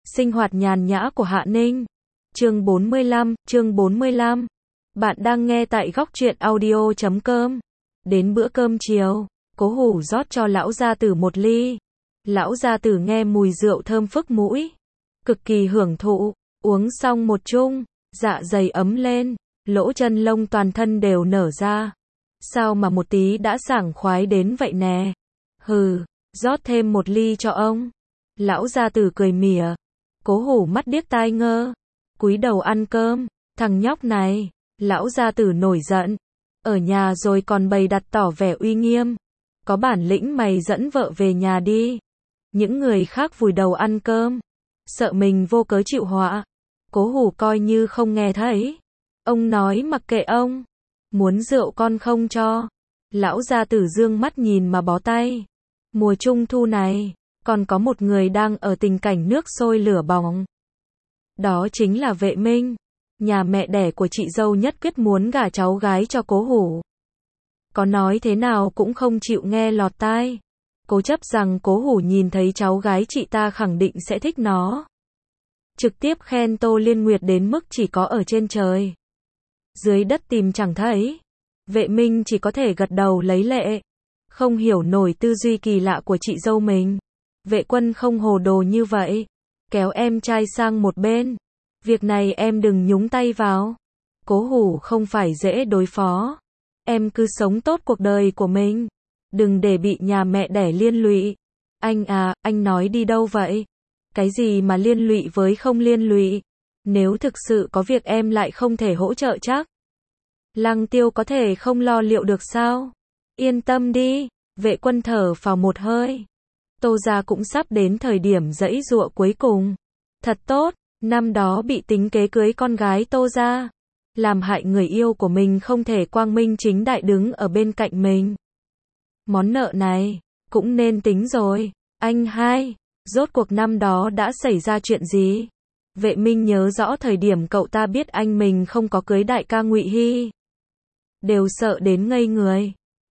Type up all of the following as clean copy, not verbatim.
Sinh hoạt nhàn nhã của Hạ Ninh. Chương 45. Bạn đang nghe tại góc truyện audio.com. Đến bữa cơm chiều, Cố Hủ rót cho lão gia tử một ly. Lão gia tử nghe mùi rượu thơm phức mũi, cực kỳ hưởng thụ, uống xong một chung, dạ dày ấm lên, lỗ chân lông toàn thân đều nở ra. Sao mà một tí đã sảng khoái đến vậy nè? Hừ, rót thêm một ly cho ông. Lão gia tử cười mỉa. Cố Hủ mắt điếc tai ngơ, cúi đầu ăn cơm. Thằng nhóc này, lão gia tử nổi giận. Ở nhà rồi còn bày đặt tỏ vẻ uy nghiêm. Có bản lĩnh mày dẫn vợ về nhà đi. Những người khác vùi đầu ăn cơm, sợ mình vô cớ chịu họa. Cố Hủ coi như không nghe thấy. Ông nói mặc kệ ông. Muốn rượu con không cho. Lão gia tử dương mắt nhìn mà bó tay. Mùa trung thu này, còn có một người đang ở tình cảnh nước sôi lửa bỏng. Đó chính là Vệ Minh. Nhà mẹ đẻ của chị dâu nhất quyết muốn gả cháu gái cho Cố Hủ. Có nói thế nào cũng không chịu nghe lọt tai. Cố chấp rằng Cố Hủ nhìn thấy cháu gái chị ta khẳng định sẽ thích nó. Trực tiếp khen Tô Liên Nguyệt đến mức chỉ có ở trên trời, dưới đất tìm chẳng thấy. Vệ Minh chỉ có thể gật đầu lấy lệ. Không hiểu nổi tư duy kỳ lạ của chị dâu mình. Vệ Quân không hồ đồ như vậy. Kéo em trai sang một bên. Việc này em đừng nhúng tay vào. Cố Hủ không phải dễ đối phó. Em cứ sống tốt cuộc đời của mình. Đừng để bị nhà mẹ đẻ liên lụy. Anh à, anh nói đi đâu vậy? Cái gì mà liên lụy với không liên lụy? Nếu thực sự có việc em lại không thể hỗ trợ chắc. Lăng Tiêu có thể không lo liệu được sao? Yên tâm đi. Vệ Quân thở phào một hơi. Tô gia cũng sắp đến thời điểm giãy giụa cuối cùng. Thật tốt, năm đó bị tính kế cưới con gái Tô gia, làm hại người yêu của mình không thể quang minh chính đại đứng ở bên cạnh mình. Món nợ này, cũng nên tính rồi. Anh hai, rốt cuộc năm đó đã xảy ra chuyện gì? Vệ Minh nhớ rõ thời điểm cậu ta biết anh mình không có cưới đại ca Ngụy Hy, đều sợ đến ngây người.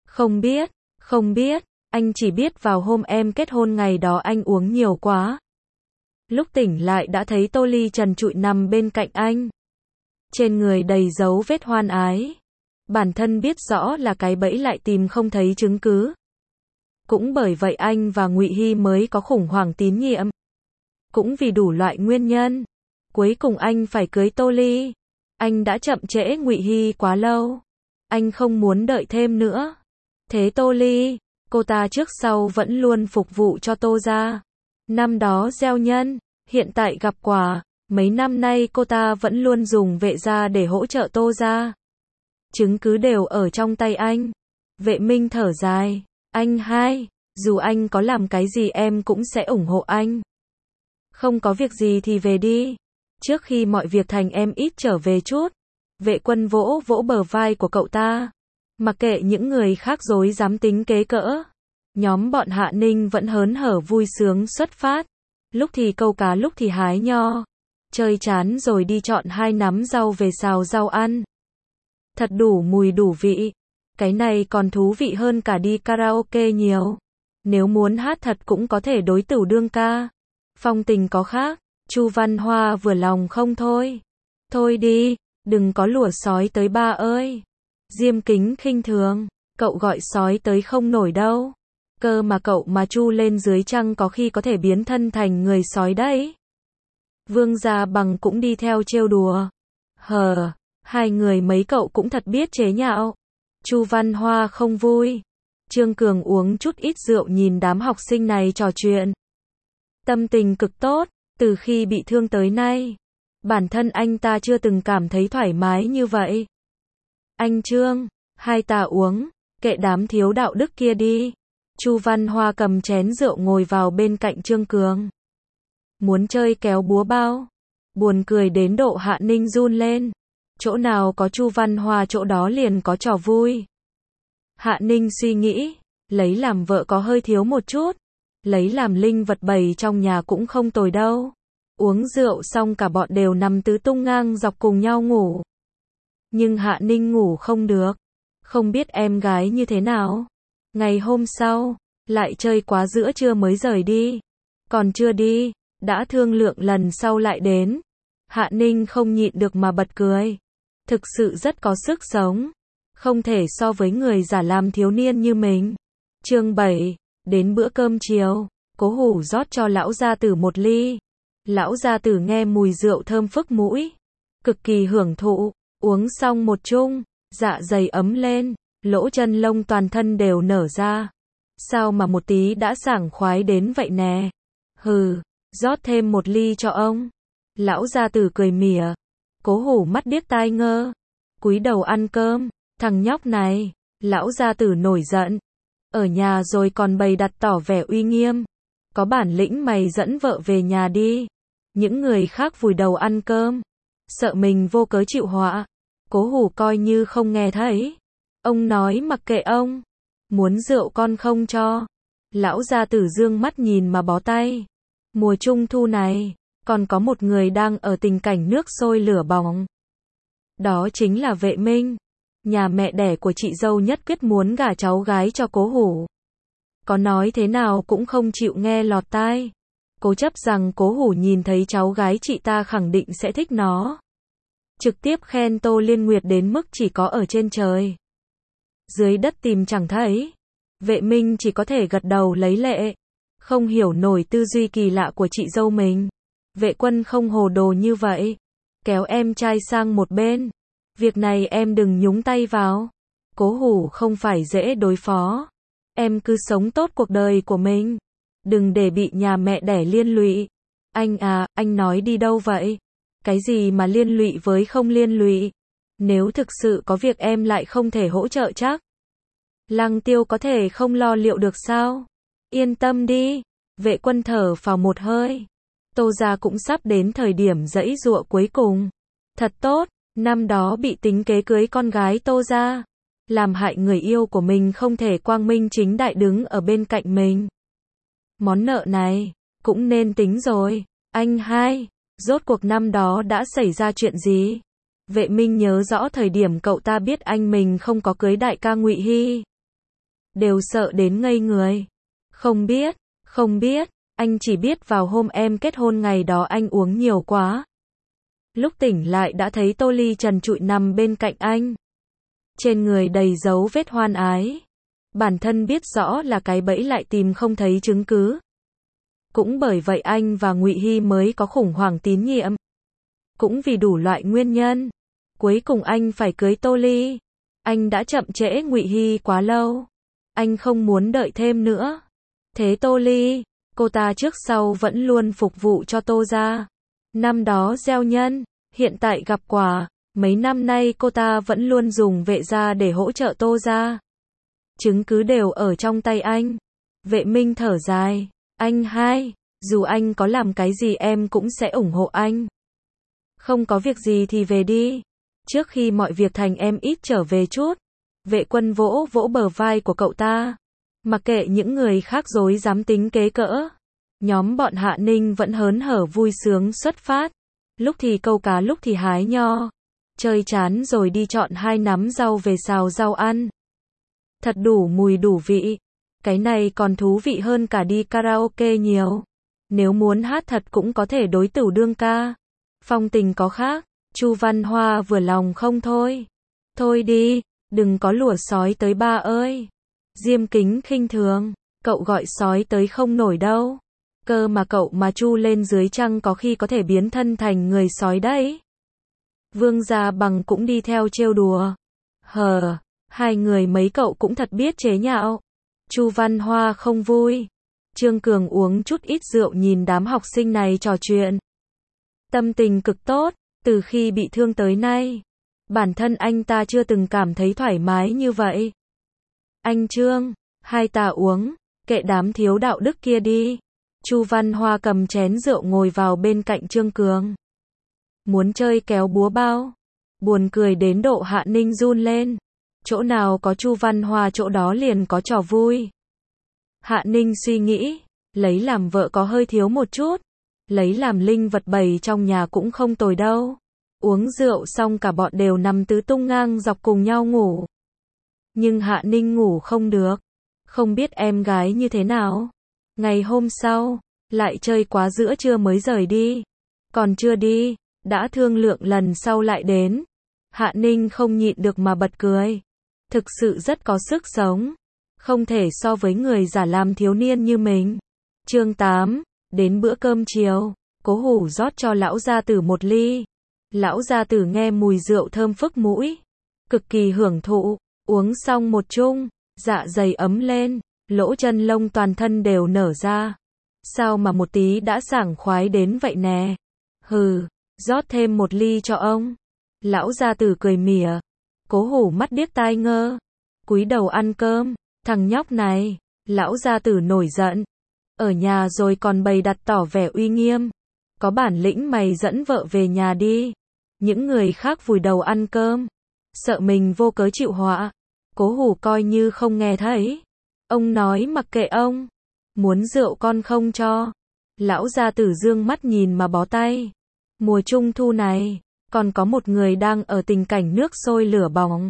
Không biết, anh chỉ biết vào hôm em kết hôn ngày đó anh uống nhiều quá. Lúc tỉnh lại đã thấy Tô Ly trần trụi nằm bên cạnh anh. Trên người đầy dấu vết hoan ái. Bản thân biết rõ là cái bẫy lại tìm không thấy chứng cứ. Cũng bởi vậy anh và Ngụy Hy mới có khủng hoảng tín nhiệm. Cũng vì đủ loại nguyên nhân, cuối cùng anh phải cưới Tô Ly. Anh đã chậm trễ Ngụy Hy quá lâu. Anh không muốn đợi thêm nữa. Thế Tô Ly, cô ta trước sau vẫn luôn phục vụ cho Tô gia. Năm đó gieo nhân, hiện tại gặp quả. Mấy năm nay cô ta vẫn luôn dùng Vệ gia để hỗ trợ Tô gia. Chứng cứ đều ở trong tay anh. Vệ Minh thở dài. Anh hai, dù anh có làm cái gì em cũng sẽ ủng hộ anh. Không có việc gì thì về đi. Trước khi mọi việc thành em ít trở về chút. Vệ Quân vỗ vỗ bờ vai của cậu ta. Mặc kệ những người khác dối dám tính kế cỡ. Nhóm bọn Hạ Ninh vẫn hớn hở vui sướng xuất phát. Lúc thì câu cá lúc thì hái nho. Chơi chán rồi đi chọn 2 nắm rau về xào rau ăn. Thật đủ mùi đủ vị. Cái này còn thú vị hơn cả đi karaoke nhiều. Nếu muốn hát thật cũng có thể đối tửu đương ca. Phong tình có khác. Chu Văn Hoa vừa lòng không thôi. Thôi đi, đừng có lùa sói tới ba ơi. Diêm Kính khinh thường. Cậu gọi sói tới không nổi đâu. Cơ mà cậu mà chu lên dưới trăng có khi có thể biến thân thành người sói đấy. Vương Gia Bằng cũng đi theo trêu đùa. Hai người mấy cậu cũng thật biết chế nhạo. Chu Văn Hoa không vui. Trương Cường uống chút ít rượu nhìn đám học sinh này trò chuyện. Tâm tình cực tốt, từ khi bị thương tới nay. Bản thân anh ta chưa từng cảm thấy thoải mái như vậy. Anh Trương, hai ta uống, kệ đám thiếu đạo đức kia đi. Chu Văn Hoa cầm chén rượu ngồi vào bên cạnh Trương Cường. Muốn chơi kéo búa bao. Buồn cười đến độ Hạ Ninh run lên. Chỗ nào có Chu Văn Hoa chỗ đó liền có trò vui. Hạ Ninh suy nghĩ, lấy làm vợ có hơi thiếu một chút. Lấy làm linh vật bày trong nhà cũng không tồi đâu. Uống rượu xong cả bọn đều nằm tứ tung ngang dọc cùng nhau ngủ. Nhưng Hạ Ninh ngủ không được. Không biết em gái như thế nào. Ngày hôm sau, lại chơi quá giữa trưa mới rời đi. Còn chưa đi, Đã thương lượng lần sau lại đến. Hạ Ninh không nhịn được mà bật cười. Thực sự rất có sức sống. Không thể so với người giả làm thiếu niên như mình. Chương 7. Đến bữa cơm chiều, Cố Hủ rót cho lão gia tử một ly. Lão gia tử nghe mùi rượu thơm phức mũi, cực kỳ hưởng thụ. Uống xong một chung, dạ dày ấm lên, lỗ chân lông toàn thân đều nở ra. Sao mà một tí đã sảng khoái đến vậy nè? Hừ, rót thêm một ly cho ông. Lão gia tử cười mỉa. Cố Hủ mắt điếc tai ngơ, cúi đầu ăn cơm. Thằng nhóc này, lão gia tử nổi giận. Ở nhà rồi còn bày đặt tỏ vẻ uy nghiêm. Có bản lĩnh mày dẫn vợ về nhà đi. Những người khác vùi đầu ăn cơm, sợ mình vô cớ chịu họa. Cố Hủ coi như không nghe thấy. Ông nói mặc kệ ông. Muốn rượu con không cho. Lão gia tử dương mắt nhìn mà bó tay. Mùa trung thu này, còn có một người đang ở tình cảnh nước sôi lửa bỏng. Đó chính là Vệ Minh. Nhà mẹ đẻ của chị dâu nhất quyết muốn gả cháu gái cho Cố Hủ. Có nói thế nào cũng không chịu nghe lọt tai. Cố chấp rằng Cố Hủ nhìn thấy cháu gái chị ta khẳng định sẽ thích nó. Trực tiếp khen Tô Liên Nguyệt đến mức chỉ có ở trên trời, dưới đất tìm chẳng thấy. Vệ Minh chỉ có thể gật đầu lấy lệ. Không hiểu nổi tư duy kỳ lạ của chị dâu mình. Vệ Quân không hồ đồ như vậy. Kéo em trai sang một bên. Việc này em đừng nhúng tay vào. Cố Hủ không phải dễ đối phó. Em cứ sống tốt cuộc đời của mình. Đừng để bị nhà mẹ đẻ liên lụy. Anh à, anh nói đi đâu vậy? Cái gì mà liên lụy với không liên lụy? Nếu thực sự có việc em lại không thể hỗ trợ chắc. Lăng Tiêu có thể không lo liệu được sao? Yên tâm đi. Vệ Quân thở phào một hơi. Tô gia cũng sắp đến thời điểm giãy giụa cuối cùng. Thật tốt, năm đó bị tính kế cưới con gái Tô gia, làm hại người yêu của mình không thể quang minh chính đại đứng ở bên cạnh mình. Món nợ này, cũng nên tính rồi. Anh hai, rốt cuộc năm đó đã xảy ra chuyện gì? Vệ Minh nhớ rõ thời điểm cậu ta biết anh mình không có cưới đại ca Ngụy Hy. Đều sợ đến ngây người. Không biết, anh chỉ biết vào hôm em kết hôn ngày đó anh uống nhiều quá. Lúc tỉnh lại đã thấy Tô Ly trần trụi nằm bên cạnh anh. Trên người đầy dấu vết hoan ái. Bản thân biết rõ là cái bẫy lại tìm không thấy chứng cứ. Cũng bởi vậy anh và Ngụy Hy mới có khủng hoảng tín nhiệm. Cũng vì đủ loại nguyên nhân, cuối cùng anh phải cưới Tô Ly. Anh đã chậm trễ Ngụy Hy quá lâu. Anh không muốn đợi thêm nữa. Thế Tô Ly, cô ta trước sau vẫn luôn phục vụ cho Tô gia. Năm đó gieo nhân, hiện tại gặp quả. Mấy năm nay cô ta vẫn luôn dùng Vệ gia để hỗ trợ Tô gia. Chứng cứ đều ở trong tay anh. Vệ Minh thở dài. Anh hai, dù anh có làm cái gì em cũng sẽ ủng hộ anh. Không có việc gì thì về đi. Trước khi mọi việc thành em ít trở về chút. Vệ Quân vỗ vỗ bờ vai của cậu ta. Mặc kệ những người khác dối dám tính kế cỡ. Nhóm bọn Hạ Ninh vẫn hớn hở vui sướng xuất phát. Lúc thì câu cá lúc thì hái nho. Chơi chán rồi đi chọn 2 nắm rau về xào rau ăn. Thật đủ mùi đủ vị. Cái này còn thú vị hơn cả đi karaoke nhiều. Nếu muốn hát thật cũng có thể đối tửu đương ca. Phong tình có khác. Chu Văn Hoa vừa lòng không thôi. Thôi đi, đừng có lùa sói tới ba ơi. Diêm Kính khinh thường. Cậu gọi sói tới không nổi đâu. Cơ mà cậu mà chu lên dưới trăng có khi có thể biến thân thành người sói đấy. Vương Gia Bằng cũng đi theo trêu đùa. Hờ, hai người mấy cậu cũng thật biết chế nhạo. Chu Văn Hoa không vui. Trương Cường uống chút ít rượu nhìn đám học sinh này trò chuyện. Tâm tình cực tốt, từ khi bị thương tới nay. Bản thân anh ta chưa từng cảm thấy thoải mái như vậy. Anh Trương, hai ta uống, kệ đám thiếu đạo đức kia đi. Chu Văn Hoa cầm chén rượu ngồi vào bên cạnh Trương Cường. Muốn chơi kéo búa bao. Buồn cười đến độ Hạ Ninh run lên. Chỗ nào có Chu Văn Hoa chỗ đó liền có trò vui. Hạ Ninh suy nghĩ, lấy làm vợ có hơi thiếu một chút. Lấy làm linh vật bày trong nhà cũng không tồi đâu. Uống rượu xong cả bọn đều nằm tứ tung ngang dọc cùng nhau ngủ. Nhưng Hạ Ninh ngủ không được. Không biết em gái như thế nào. Ngày hôm sau, Lại chơi quá giữa trưa mới rời đi. Còn chưa đi, đã thương lượng lần sau lại đến. Hạ Ninh không nhịn được mà bật cười. Thực sự rất có sức sống. Không thể so với người giả làm thiếu niên như mình. Chương 8, đến bữa cơm chiều, Cố Hủ rót cho lão gia tử một ly. Lão gia tử nghe mùi rượu thơm phức mũi, cực kỳ hưởng thụ, uống xong một chung, dạ dày ấm lên, lỗ chân lông toàn thân đều nở ra. Sao mà một tí đã sảng khoái đến vậy nè? Hừ, rót thêm một ly cho ông. Lão gia tử cười mỉa. Cố Hủ mắt điếc tai ngơ, cúi đầu ăn cơm. Thằng nhóc này, lão gia tử nổi giận. Ở nhà rồi còn bày đặt tỏ vẻ uy nghiêm. Có bản lĩnh mày dẫn vợ về nhà đi. Những người khác vùi đầu ăn cơm, sợ mình vô cớ chịu họa. Cố Hủ coi như không nghe thấy. Ông nói mặc kệ ông. Muốn rượu con không cho. Lão gia tử dương mắt nhìn mà bó tay. Mùa trung thu này, còn có một người đang ở tình cảnh nước sôi lửa bỏng.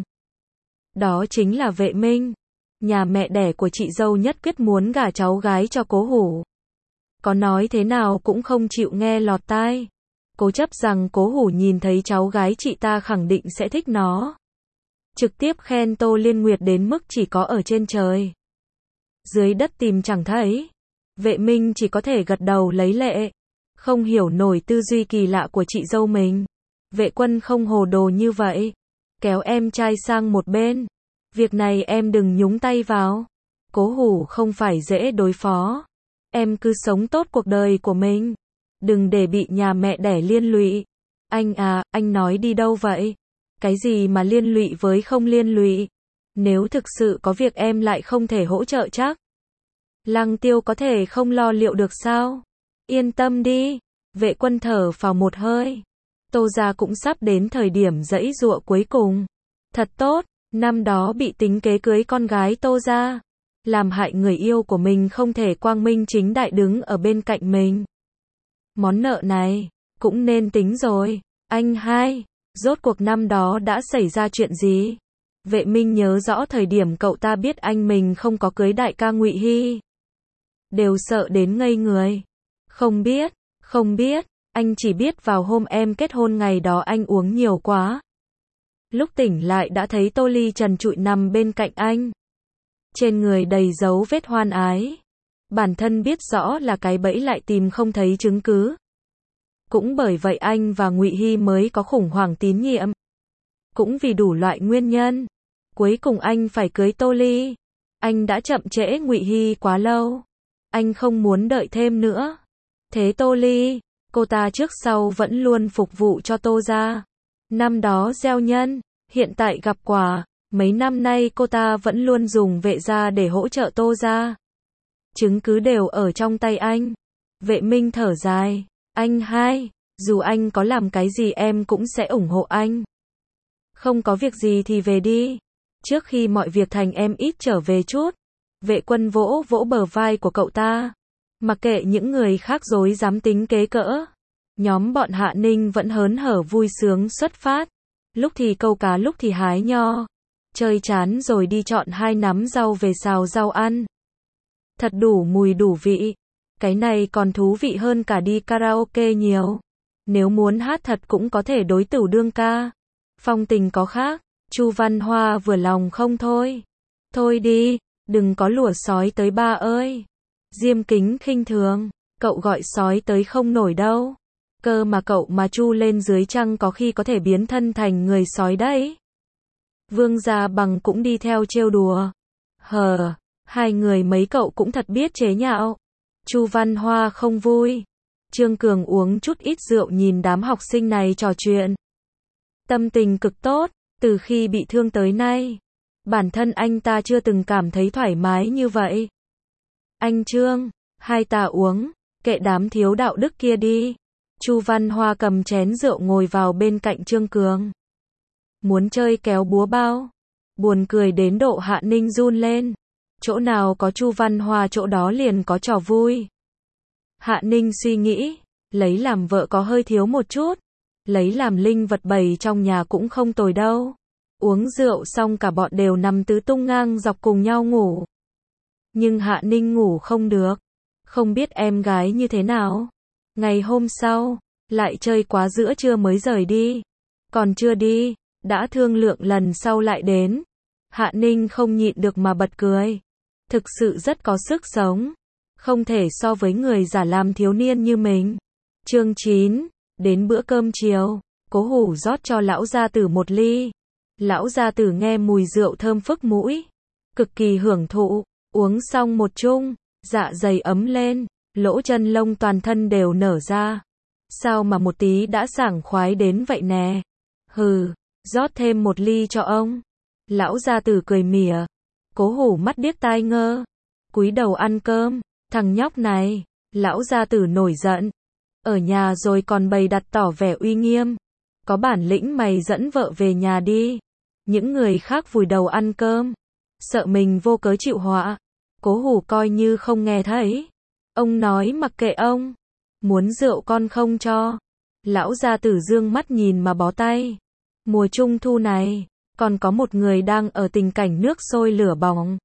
Đó chính là Vệ Minh. Nhà mẹ đẻ của chị dâu nhất quyết muốn gả cháu gái cho Cố Hủ. Có nói thế nào cũng không chịu nghe lọt tai. Cố chấp rằng Cố Hủ nhìn thấy cháu gái chị ta khẳng định sẽ thích nó. Trực tiếp khen Tô Liên Nguyệt đến mức chỉ có ở trên trời. Dưới đất tìm chẳng thấy. Vệ Minh chỉ có thể gật đầu lấy lệ. Không hiểu nổi tư duy kỳ lạ của chị dâu mình. Vệ Quân không hồ đồ như vậy. Kéo em trai sang một bên. Việc này em đừng nhúng tay vào. Cố Hủ không phải dễ đối phó. Em cứ sống tốt cuộc đời của mình. Đừng để bị nhà mẹ đẻ liên lụy. Anh à, anh nói đi đâu vậy? Cái gì mà liên lụy với không liên lụy? Nếu thực sự có việc em lại không thể hỗ trợ chắc. Lăng Tiêu có thể không lo liệu được sao? Yên tâm đi. Vệ Quân thở phào một hơi. Tô gia cũng sắp đến thời điểm giãy giụa cuối cùng. Thật tốt, năm đó bị tính kế cưới con gái Tô gia, làm hại người yêu của mình không thể quang minh chính đại đứng ở bên cạnh mình. Món nợ này, cũng nên tính rồi. Anh hai, rốt cuộc năm đó đã xảy ra chuyện gì? Vệ Minh nhớ rõ thời điểm cậu ta biết anh mình không có cưới đại ca Ngụy Hy. Đều sợ đến ngây người. Không biết, anh chỉ biết vào hôm em kết hôn ngày đó anh uống nhiều quá. Lúc tỉnh lại đã thấy Tô Ly trần trụi nằm bên cạnh anh. Trên người đầy dấu vết hoan ái. Bản thân biết rõ là cái bẫy lại tìm không thấy chứng cứ. Cũng bởi vậy anh và Ngụy Hy mới có khủng hoảng tín nhiệm. Cũng vì đủ loại nguyên nhân. Cuối cùng anh phải cưới Tô Ly. Anh đã chậm trễ Ngụy Hy quá lâu. Anh không muốn đợi thêm nữa. Thế Tô Ly, cô ta trước sau vẫn luôn phục vụ cho Tô gia. Năm đó gieo nhân, hiện tại gặp quả. Mấy năm nay cô ta vẫn luôn dùng Vệ gia để hỗ trợ Tô gia. Chứng cứ đều ở trong tay anh. Vệ Minh thở dài. Anh hai, dù anh có làm cái gì em cũng sẽ ủng hộ anh. Không có việc gì thì về đi. Trước khi mọi việc thành em ít trở về chút. Vệ Quân vỗ vỗ bờ vai của cậu ta. Mặc kệ những người khác dối dám tính kế cỡ. Nhóm bọn Hạ Ninh vẫn hớn hở vui sướng xuất phát. Lúc thì câu cá lúc thì hái nho. Chơi chán rồi đi chọn 2 nắm rau về xào rau ăn. Thật đủ mùi đủ vị. Cái này còn thú vị hơn cả đi karaoke nhiều. Nếu muốn hát thật cũng có thể đối tửu đương ca. Phong tình có khác. Chu Văn Hoa vừa lòng không thôi. Thôi đi, đừng có lùa sói tới ba ơi. Diêm Kính khinh thường. Cậu gọi sói tới không nổi đâu. Cơ mà cậu mà chu lên dưới trăng có khi có thể biến thân thành người sói đấy. Vương Gia Bằng cũng đi theo trêu đùa. Hai người mấy cậu cũng thật biết chế nhạo. Chu Văn Hoa không vui. Trương Cường uống chút ít rượu nhìn đám học sinh này trò chuyện. Tâm tình cực tốt, từ khi bị thương tới nay. Bản thân anh ta chưa từng cảm thấy thoải mái như vậy. Anh Trương, hai ta uống, kệ đám thiếu đạo đức kia đi. Chu Văn Hoa cầm chén rượu ngồi vào bên cạnh Trương Cường. Muốn chơi kéo búa bao. Buồn cười đến độ Hạ Ninh run lên. Chỗ nào có Chu Văn Hoa chỗ đó liền có trò vui. Hạ Ninh suy nghĩ, lấy làm vợ có hơi thiếu một chút. Lấy làm linh vật bày trong nhà cũng không tồi đâu. Uống rượu xong cả bọn đều nằm tứ tung ngang dọc cùng nhau ngủ. Nhưng Hạ Ninh ngủ không được. Không biết em gái như thế nào? Ngày hôm sau, lại chơi quá giữa trưa mới rời đi. Còn chưa đi, đã thương lượng lần sau lại đến. Hạ Ninh không nhịn được mà bật cười. Thực sự rất có sức sống. Không thể so với người giả làm thiếu niên như mình. Chương 9, đến bữa cơm chiều, Cố Hủ rót cho lão gia tử một ly. Lão gia tử nghe mùi rượu thơm phức mũi, cực kỳ hưởng thụ, uống xong một chung, dạ dày ấm lên, lỗ chân lông toàn thân đều nở ra. Sao mà một tí đã sảng khoái đến vậy nè? Hừ, rót thêm một ly cho ông. Lão gia tử cười mỉa. Cố Hủ mắt điếc tai ngơ, cúi đầu ăn cơm. Thằng nhóc này, lão gia tử nổi giận. Ở nhà rồi còn bày đặt tỏ vẻ uy nghiêm. Có bản lĩnh mày dẫn vợ về nhà đi. Những người khác vùi đầu ăn cơm, sợ mình vô cớ chịu họa. Cố Hủ coi như không nghe thấy. Ông nói mặc kệ ông. Muốn rượu con không cho. Lão gia tử dương mắt nhìn mà bó tay. Mùa trung thu này, còn có một người đang ở tình cảnh nước sôi lửa bỏng.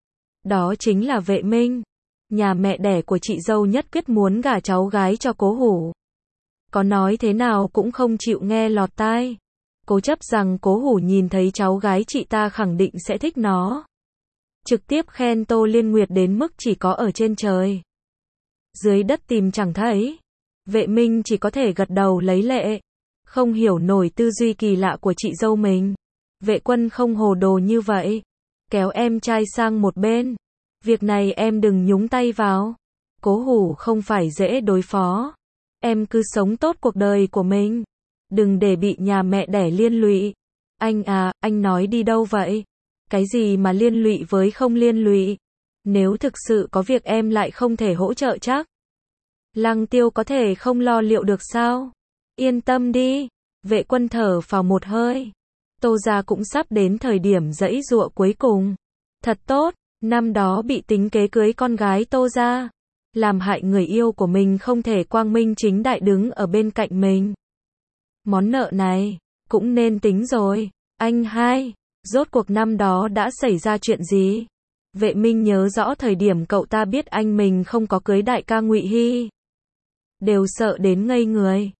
Đó chính là Vệ Minh. Nhà mẹ đẻ của chị dâu nhất quyết muốn gả cháu gái cho Cố Hủ. Có nói thế nào cũng không chịu nghe lọt tai. Cố chấp rằng Cố Hủ nhìn thấy cháu gái chị ta khẳng định sẽ thích nó. Trực tiếp khen Tô Liên Nguyệt đến mức chỉ có ở trên trời, dưới đất tìm chẳng thấy. Vệ Minh chỉ có thể gật đầu lấy lệ. Không hiểu nổi tư duy kỳ lạ của chị dâu mình. Vệ Quân không hồ đồ như vậy. Kéo em trai sang một bên. Việc này em đừng nhúng tay vào. Cố Hủ không phải dễ đối phó. Em cứ sống tốt cuộc đời của mình. Đừng để bị nhà mẹ đẻ liên lụy. Anh à, anh nói đi đâu vậy? Cái gì mà liên lụy với không liên lụy? Nếu thực sự có việc em lại không thể hỗ trợ chắc. Lăng Tiêu có thể không lo liệu được sao? Yên tâm đi. Vệ Quân thở phào một hơi. Tô gia cũng sắp đến thời điểm giãy giụa cuối cùng. Thật tốt, năm đó bị tính kế cưới con gái Tô gia, làm hại người yêu của mình không thể quang minh chính đại đứng ở bên cạnh mình. Món nợ này, cũng nên tính rồi. Anh hai, rốt cuộc năm đó đã xảy ra chuyện gì? Vệ Minh nhớ rõ thời điểm cậu ta biết anh mình không có cưới đại ca Ngụy Hy. Đều sợ đến ngây người.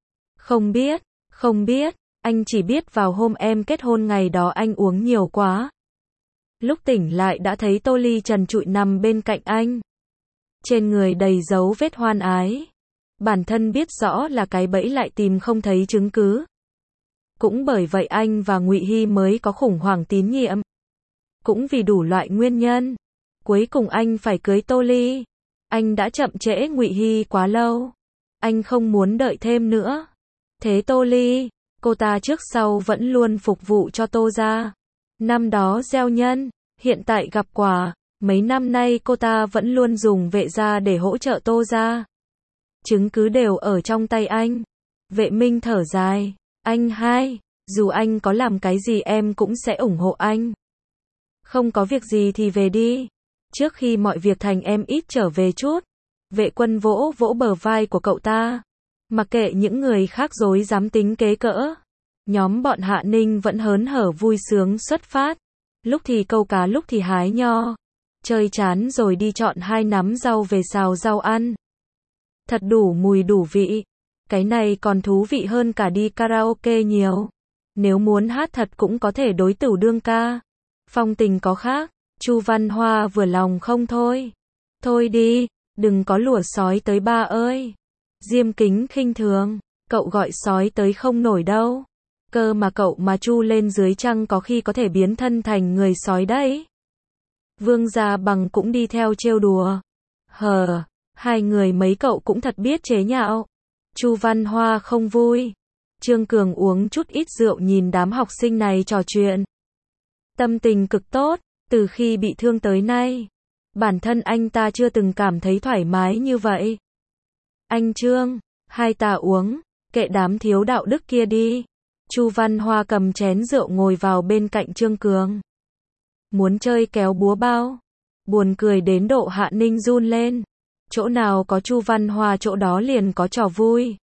Không biết, anh chỉ biết vào hôm em kết hôn ngày đó anh uống nhiều quá. Lúc tỉnh lại đã thấy Tô Ly trần trụi nằm bên cạnh anh. Trên người đầy dấu vết hoan ái. Bản thân biết rõ là cái bẫy lại tìm không thấy chứng cứ. Cũng bởi vậy anh và Ngụy Hy mới có khủng hoảng tín nhiệm. Cũng vì đủ loại nguyên nhân, cuối cùng anh phải cưới Tô Ly. Anh đã chậm trễ Ngụy Hy quá lâu. Anh không muốn đợi thêm nữa. Thế Tô Ly, cô ta trước sau vẫn luôn phục vụ cho Tô gia. Năm đó gieo nhân, hiện tại gặp quả. Mấy năm nay cô ta vẫn luôn dùng Vệ gia để hỗ trợ Tô gia. Chứng cứ đều ở trong tay anh. Vệ Minh thở dài. Anh hai, dù anh có làm cái gì em cũng sẽ ủng hộ anh. Không có việc gì thì về đi. Trước khi mọi việc thành em ít trở về chút. Vệ Quân vỗ vỗ bờ vai của cậu ta. Mặc kệ những người khác dối dám tính kế cỡ. Nhóm bọn Hạ Ninh vẫn hớn hở vui sướng xuất phát. Lúc thì câu cá lúc thì hái nho. Chơi chán rồi đi chọn 2 nắm rau về xào rau ăn. Thật đủ mùi đủ vị. Cái này còn thú vị hơn cả đi karaoke nhiều. Nếu muốn hát thật cũng có thể đối tửu đương ca. Phong tình có khác. Chu Văn Hoa vừa lòng không thôi. Thôi đi, đừng có lùa sói tới ba ơi. Diêm Kính khinh thường. Cậu gọi sói tới không nổi đâu. Cơ mà cậu mà chu lên dưới trăng có khi có thể biến thân thành người sói đấy. Vương Gia Bằng cũng đi theo trêu đùa. Hờ, hai người mấy cậu cũng thật biết chế nhạo. Chu Văn Hoa không vui. Trương Cường uống chút ít rượu nhìn đám học sinh này trò chuyện. Tâm tình cực tốt, từ khi bị thương tới nay. Bản thân anh ta chưa từng cảm thấy thoải mái như vậy. Anh Trương, hai ta uống, kệ đám thiếu đạo đức kia đi. Chu Văn Hoa cầm chén rượu ngồi vào bên cạnh Trương Cường. Muốn chơi kéo búa bao. Buồn cười đến độ Hạ Ninh run lên. Chỗ nào có Chu Văn Hoa chỗ đó liền có trò vui.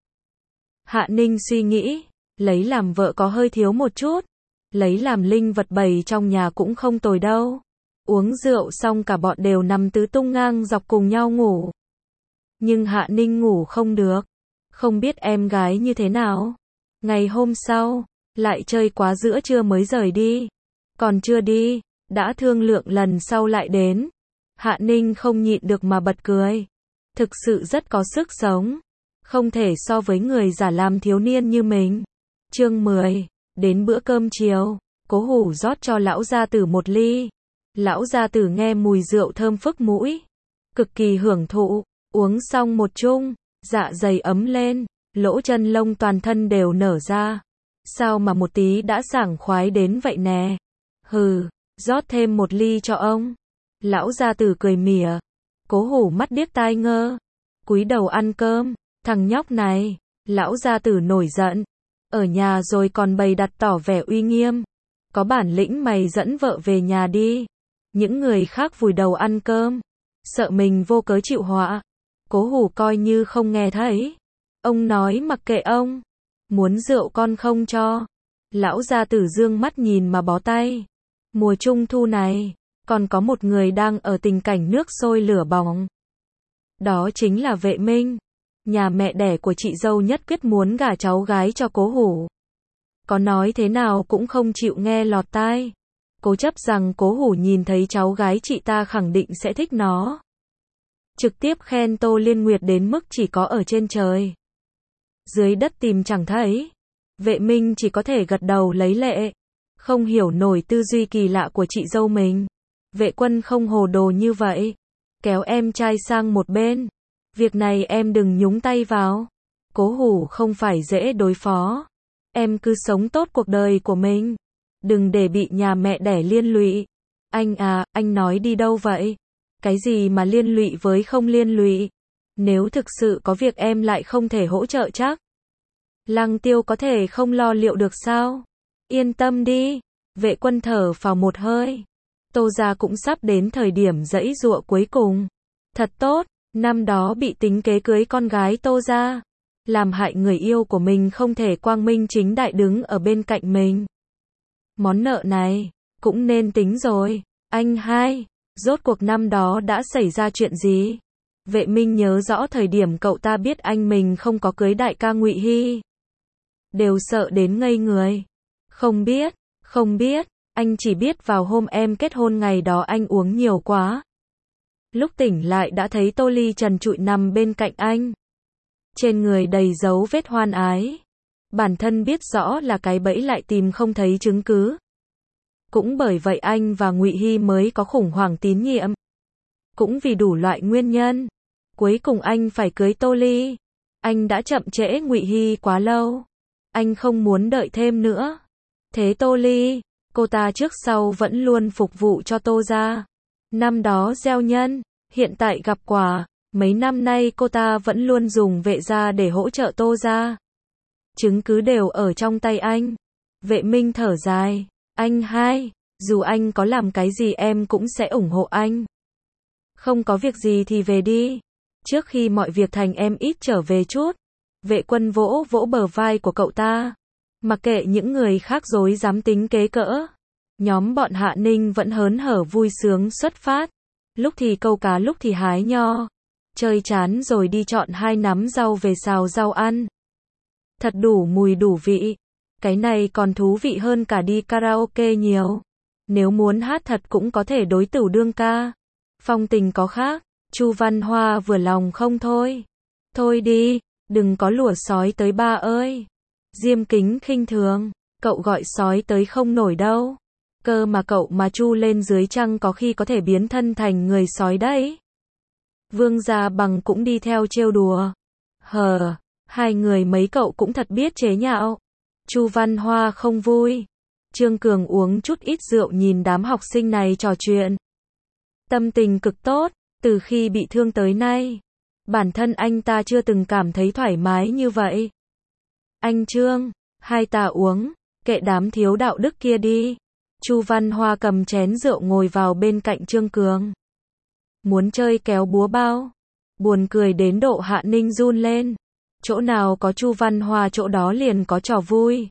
Hạ Ninh suy nghĩ, lấy làm vợ có hơi thiếu một chút. Lấy làm linh vật bày trong nhà cũng không tồi đâu. Uống rượu xong cả bọn đều nằm tứ tung ngang dọc cùng nhau ngủ. Nhưng Hạ Ninh ngủ không được. Không biết em gái như thế nào. Ngày hôm sau, lại chơi quá giữa trưa mới rời đi. Còn chưa đi, đã thương lượng lần sau lại đến. Hạ Ninh không nhịn được mà bật cười. Thực sự rất có sức sống. Không thể so với người giả làm thiếu niên như mình. Chương 10. Đến bữa cơm chiều, Cố Hủ rót cho lão gia tử một ly. Lão gia tử nghe mùi rượu thơm phức mũi. Cực kỳ hưởng thụ. Uống xong một chung, dạ dày ấm lên, lỗ chân lông toàn thân đều nở ra. Sao mà một tí đã sảng khoái đến vậy nè? Hừ, rót thêm một ly cho ông. Lão gia tử cười mỉa. Cố Hủ mắt điếc tai ngơ. Cúi đầu ăn cơm. Thằng nhóc này. Lão gia tử nổi giận. Ở nhà rồi còn bày đặt tỏ vẻ uy nghiêm. Có bản lĩnh mày dẫn vợ về nhà đi. Những người khác vùi đầu ăn cơm. Sợ mình vô cớ chịu họa. Cố Hủ coi như không nghe thấy. Ông nói mặc kệ ông. Muốn rượu con không cho. Lão gia tử dương mắt nhìn mà bó tay. Mùa trung thu này, còn có một người đang ở tình cảnh nước sôi lửa bỏng. Đó chính là Vệ Minh. Nhà mẹ đẻ của chị dâu nhất quyết muốn gả cháu gái cho Cố Hủ. Có nói thế nào cũng không chịu nghe lọt tai. Cố chấp rằng Cố Hủ nhìn thấy cháu gái chị ta khẳng định sẽ thích nó. Trực tiếp khen Tô Liên Nguyệt đến mức chỉ có ở trên trời. Dưới đất tìm chẳng thấy. Vệ Minh chỉ có thể gật đầu lấy lệ. Không hiểu nổi tư duy kỳ lạ của chị dâu mình. Vệ Quân không hồ đồ như vậy. Kéo em trai sang một bên. Việc này em đừng nhúng tay vào. Cố Hủ không phải dễ đối phó. Em cứ sống tốt cuộc đời của mình. Đừng để bị nhà mẹ đẻ liên lụy. Anh à, anh nói đi đâu vậy? Cái gì mà liên lụy với không liên lụy? Nếu thực sự có việc em lại không thể hỗ trợ chắc. Lăng Tiêu có thể không lo liệu được sao? Yên tâm đi. Vệ Quân thở phào một hơi. Tô gia cũng sắp đến thời điểm giãy giụa cuối cùng. Thật tốt, năm đó bị tính kế cưới con gái Tô gia, làm hại người yêu của mình không thể quang minh chính đại đứng ở bên cạnh mình. Món nợ này, cũng nên tính rồi. Anh hai, rốt cuộc năm đó đã xảy ra chuyện gì? Vệ Minh nhớ rõ thời điểm cậu ta biết anh mình không có cưới đại ca Ngụy Hy. Đều sợ đến ngây người. Không biết, anh chỉ biết vào hôm em kết hôn ngày đó anh uống nhiều quá. Lúc tỉnh lại đã thấy Tô Ly trần trụi nằm bên cạnh anh. Trên người đầy dấu vết hoan ái. Bản thân biết rõ là cái bẫy lại tìm không thấy chứng cứ. Cũng bởi vậy anh và Ngụy Hy mới có khủng hoảng tín nhiệm. Cũng vì đủ loại nguyên nhân. Cuối cùng anh phải cưới Tô Ly. Anh đã chậm trễ Ngụy Hy quá lâu. Anh không muốn đợi thêm nữa. Thế Tô Ly, cô ta trước sau vẫn luôn phục vụ cho Tô gia. Năm đó gieo nhân, hiện tại gặp quả. Mấy năm nay cô ta vẫn luôn dùng Vệ gia để hỗ trợ Tô gia. Chứng cứ đều ở trong tay anh. Vệ Minh thở dài. Anh hai, dù anh có làm cái gì em cũng sẽ ủng hộ anh. Không có việc gì thì về đi. Trước khi mọi việc thành em ít trở về chút. Vệ Quân vỗ vỗ bờ vai của cậu ta. Mặc kệ những người khác dối dám tính kế cỡ. Nhóm bọn Hạ Ninh vẫn hớn hở vui sướng xuất phát. Lúc thì câu cá lúc thì hái nho. Chơi chán rồi đi chọn 2 nắm rau về xào rau ăn. Thật đủ mùi đủ vị. Cái này còn thú vị hơn cả đi karaoke nhiều. Nếu muốn hát thật cũng có thể đối tửu đương ca. Phong tình có khác. Chu Văn Hoa vừa lòng không thôi. Thôi đi, đừng có lùa sói tới ba ơi. Diêm Kính khinh thường. Cậu gọi sói tới không nổi đâu. Cơ mà cậu mà chu lên dưới chăng có khi có thể biến thân thành người sói đấy. Vương Gia Bằng cũng đi theo trêu đùa. Hờ, hai người mấy cậu cũng thật biết chế nhạo. Chu Văn Hoa không vui. Trương Cường uống chút ít rượu nhìn đám học sinh này trò chuyện. Tâm tình cực tốt, từ khi bị thương tới nay. Bản thân anh ta chưa từng cảm thấy thoải mái như vậy. Anh Trương, hai ta uống, kệ đám thiếu đạo đức kia đi. Chu Văn Hoa cầm chén rượu ngồi vào bên cạnh Trương Cường. Muốn chơi kéo búa bao. Buồn cười đến độ Hạ Ninh run lên. Chỗ nào có Chu Văn Hoa chỗ đó liền có trò vui.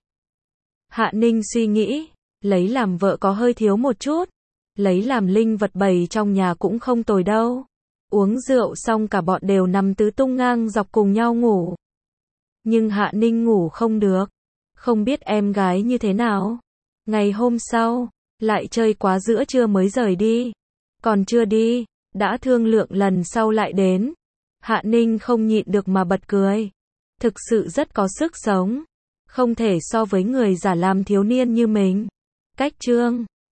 Hạ Ninh suy nghĩ, lấy làm vợ có hơi thiếu một chút. Lấy làm linh vật bày trong nhà cũng không tồi đâu. Uống rượu xong cả bọn đều nằm tứ tung ngang dọc cùng nhau ngủ. Nhưng Hạ Ninh ngủ không được. Không biết em gái như thế nào. Ngày hôm sau, lại chơi quá giữa trưa mới rời đi. Còn chưa đi, đã thương lượng lần sau lại đến. Hạ Ninh không nhịn được mà bật cười. Thực sự rất có sức sống. Không thể so với người giả làm thiếu niên như mình. Cách chương